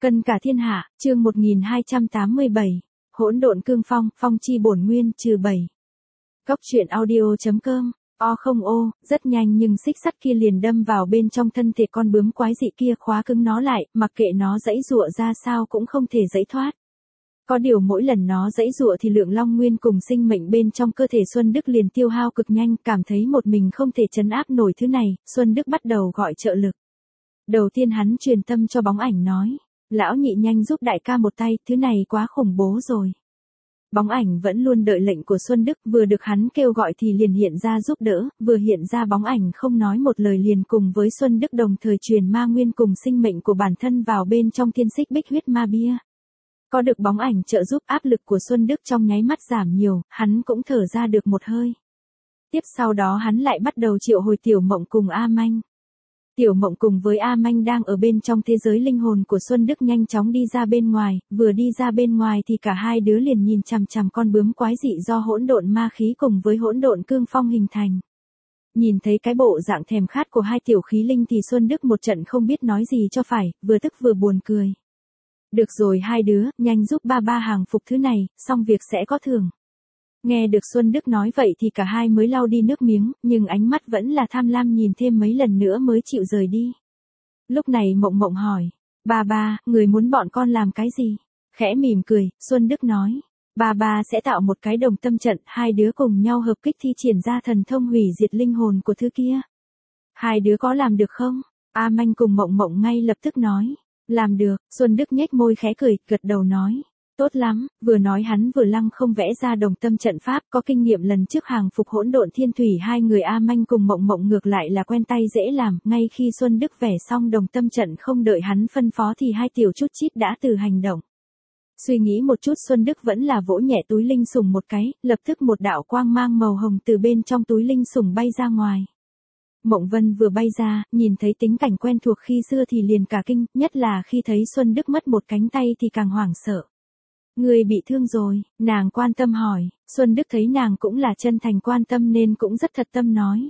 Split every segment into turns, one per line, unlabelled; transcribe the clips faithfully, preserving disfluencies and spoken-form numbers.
Cân cả thiên hạ, chương một nghìn hai trăm tám mươi bảy. Hỗn độn cương phong, phong chi bổn nguyên, trừ bảy. Góc truyện audio.com. O không ô, rất nhanh nhưng xích sắt kia liền đâm vào bên trong thân thể con bướm quái dị kia, khóa cứng nó lại, mặc kệ nó giãy giụa ra sao cũng không thể giãy thoát. Có điều mỗi lần nó giãy giụa thì lượng long nguyên cùng sinh mệnh bên trong cơ thể Xuân Đức liền tiêu hao cực nhanh, cảm thấy một mình không thể trấn áp nổi thứ này, Xuân Đức bắt đầu gọi trợ lực. Đầu tiên hắn truyền tâm cho bóng ảnh nói, lão nhị nhanh giúp đại ca một tay, thứ này quá khủng bố rồi. Bóng ảnh vẫn luôn đợi lệnh của Xuân Đức, vừa được hắn kêu gọi thì liền hiện ra giúp đỡ, vừa hiện ra bóng ảnh không nói một lời liền cùng với Xuân Đức đồng thời truyền ma nguyên cùng sinh mệnh của bản thân vào bên trong thiên xích bích huyết ma bia. Có được bóng ảnh trợ giúp, áp lực của Xuân Đức trong nháy mắt giảm nhiều, hắn cũng thở ra được một hơi. Tiếp sau đó hắn lại bắt đầu triệu hồi Tiểu Mộng cùng A Manh. Tiểu Mộng cùng với A Manh đang ở bên trong thế giới linh hồn của Xuân Đức nhanh chóng đi ra bên ngoài, vừa đi ra bên ngoài thì cả hai đứa liền nhìn chằm chằm con bướm quái dị do hỗn độn ma khí cùng với hỗn độn cương phong hình thành. Nhìn thấy cái bộ dạng thèm khát của hai tiểu khí linh thì Xuân Đức một trận không biết nói gì cho phải, vừa tức vừa buồn cười. Được rồi hai đứa, nhanh giúp ba ba hàng phục thứ này, xong việc sẽ có thưởng. Nghe được Xuân Đức nói vậy thì cả hai mới lau đi nước miếng, nhưng ánh mắt vẫn là tham lam nhìn thêm mấy lần nữa mới chịu rời đi. Lúc này Mộng Mộng hỏi, ba ba, người muốn bọn con làm cái gì? Khẽ mỉm cười, Xuân Đức nói, ba ba sẽ tạo một cái đồng tâm trận, hai đứa cùng nhau hợp kích thi triển ra thần thông hủy diệt linh hồn của thứ kia. Hai đứa có làm được không? A Manh cùng Mộng Mộng ngay lập tức nói, làm được. Xuân Đức nhếch môi khẽ cười, gật đầu nói, tốt lắm. Vừa nói hắn vừa lăng không vẽ ra đồng tâm trận pháp, có kinh nghiệm lần trước hàng phục hỗn độn thiên thủy, hai người A Manh cùng Mộng Mộng ngược lại là quen tay dễ làm, ngay khi Xuân Đức vẽ xong đồng tâm trận không đợi hắn phân phó thì hai tiểu chút chít đã từ hành động. Suy nghĩ một chút Xuân Đức vẫn là vỗ nhẹ túi linh sủng một cái, lập tức một đạo quang mang màu hồng từ bên trong túi linh sủng bay ra ngoài. Mộng Vân vừa bay ra, nhìn thấy tính cảnh quen thuộc khi xưa thì liền cả kinh, nhất là khi thấy Xuân Đức mất một cánh tay thì càng hoảng sợ. Người bị thương rồi, nàng quan tâm hỏi, Xuân Đức thấy nàng cũng là chân thành quan tâm nên cũng rất thật tâm nói.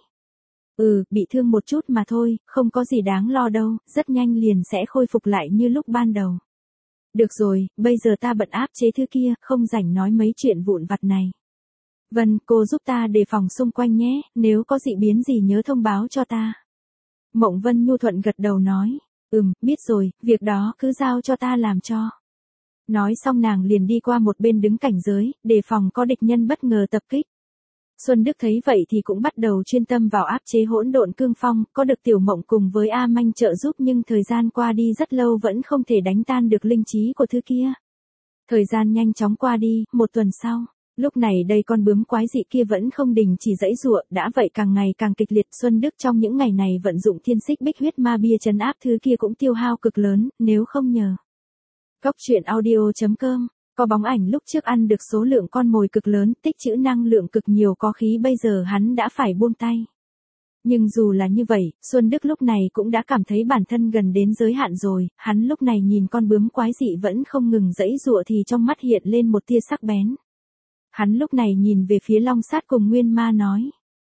Ừ, bị thương một chút mà thôi, không có gì đáng lo đâu, rất nhanh liền sẽ khôi phục lại như lúc ban đầu. Được rồi, bây giờ ta bận áp chế thứ kia, không rảnh nói mấy chuyện vụn vặt này. Vân, cô giúp ta đề phòng xung quanh nhé, nếu có dị biến gì nhớ thông báo cho ta. Mộng Vân nhu thuận gật đầu nói, ừm, biết rồi, việc đó cứ giao cho ta làm cho. Nói xong nàng liền đi qua một bên đứng cảnh giới, đề phòng có địch nhân bất ngờ tập kích. Xuân Đức thấy vậy thì cũng bắt đầu chuyên tâm vào áp chế hỗn độn cương phong, có được Tiểu Mộng cùng với A Manh trợ giúp nhưng thời gian qua đi rất lâu vẫn không thể đánh tan được linh trí của thứ kia. Thời gian nhanh chóng qua đi, một tuần sau. Lúc này đây con bướm quái dị kia vẫn không đình chỉ giãy giụa, đã vậy càng ngày càng kịch liệt. Xuân Đức trong những ngày này vận dụng thiên xích bích huyết ma bia trấn áp thứ kia cũng tiêu hao cực lớn, nếu không nhờ. Góc truyện audio.com, có bóng ảnh lúc trước ăn được số lượng con mồi cực lớn, tích trữ năng lượng cực nhiều có khí, bây giờ hắn đã phải buông tay. Nhưng dù là như vậy, Xuân Đức lúc này cũng đã cảm thấy bản thân gần đến giới hạn rồi, hắn lúc này nhìn con bướm quái dị vẫn không ngừng giãy giụa thì trong mắt hiện lên một tia sắc bén. Hắn lúc này nhìn về phía Long Sát cùng Nguyên Ma nói.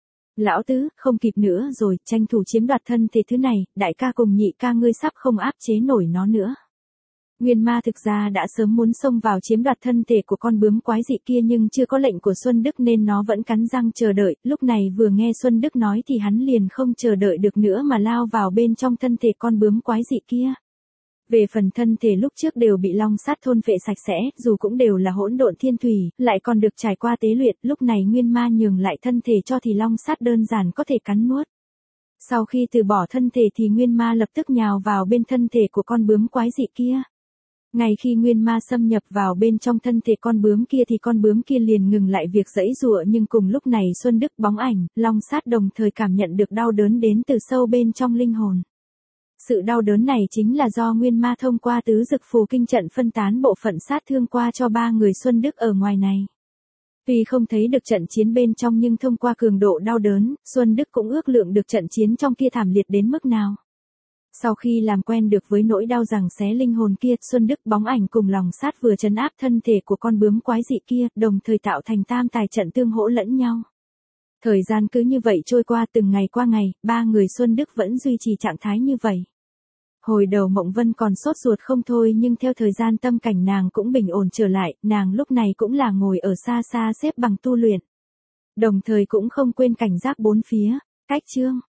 Lão tứ, không kịp nữa rồi, tranh thủ chiếm đoạt thân thể thứ này, đại ca cùng nhị ca ngươi sắp không áp chế nổi nó nữa. Nguyên Ma thực ra đã sớm muốn xông vào chiếm đoạt thân thể của con bướm quái dị kia nhưng chưa có lệnh của Xuân Đức nên nó vẫn cắn răng chờ đợi, lúc này vừa nghe Xuân Đức nói thì hắn liền không chờ đợi được nữa mà lao vào bên trong thân thể con bướm quái dị kia. Về phần thân thể lúc trước đều bị Long Sát thôn phệ sạch sẽ, dù cũng đều là hỗn độn thiên thủy, lại còn được trải qua tế luyện, lúc này Nguyên Ma nhường lại thân thể cho thì Long Sát đơn giản có thể cắn nuốt. Sau khi từ bỏ thân thể thì Nguyên Ma lập tức nhào vào bên thân thể của con bướm quái dị kia. Ngay khi Nguyên Ma xâm nhập vào bên trong thân thể con bướm kia thì con bướm kia liền ngừng lại việc giãy giụa, nhưng cùng lúc này Xuân Đức, bóng ảnh, Long Sát đồng thời cảm nhận được đau đớn đến từ sâu bên trong linh hồn. Sự đau đớn này chính là do Nguyên Ma thông qua tứ dực phù kinh trận phân tán bộ phận sát thương qua cho ba người Xuân Đức ở ngoài này. Tuy không thấy được trận chiến bên trong nhưng thông qua cường độ đau đớn, Xuân Đức cũng ước lượng được trận chiến trong kia thảm liệt đến mức nào. Sau khi làm quen được với nỗi đau giằng xé linh hồn kia, Xuân Đức, bóng ảnh cùng Long Sát vừa trấn áp thân thể của con bướm quái dị kia, đồng thời tạo thành tam tài trận tương hỗ lẫn nhau. Thời gian cứ như vậy trôi qua, từng ngày qua ngày, ba người Xuân Đức vẫn duy trì trạng thái như vậy. Hồi đầu Mộng Vân còn sốt ruột không thôi nhưng theo thời gian tâm cảnh nàng cũng bình ổn trở lại, nàng lúc này cũng là ngồi ở xa xa xếp bằng tu luyện. Đồng thời cũng không quên cảnh giác bốn phía, cách chương.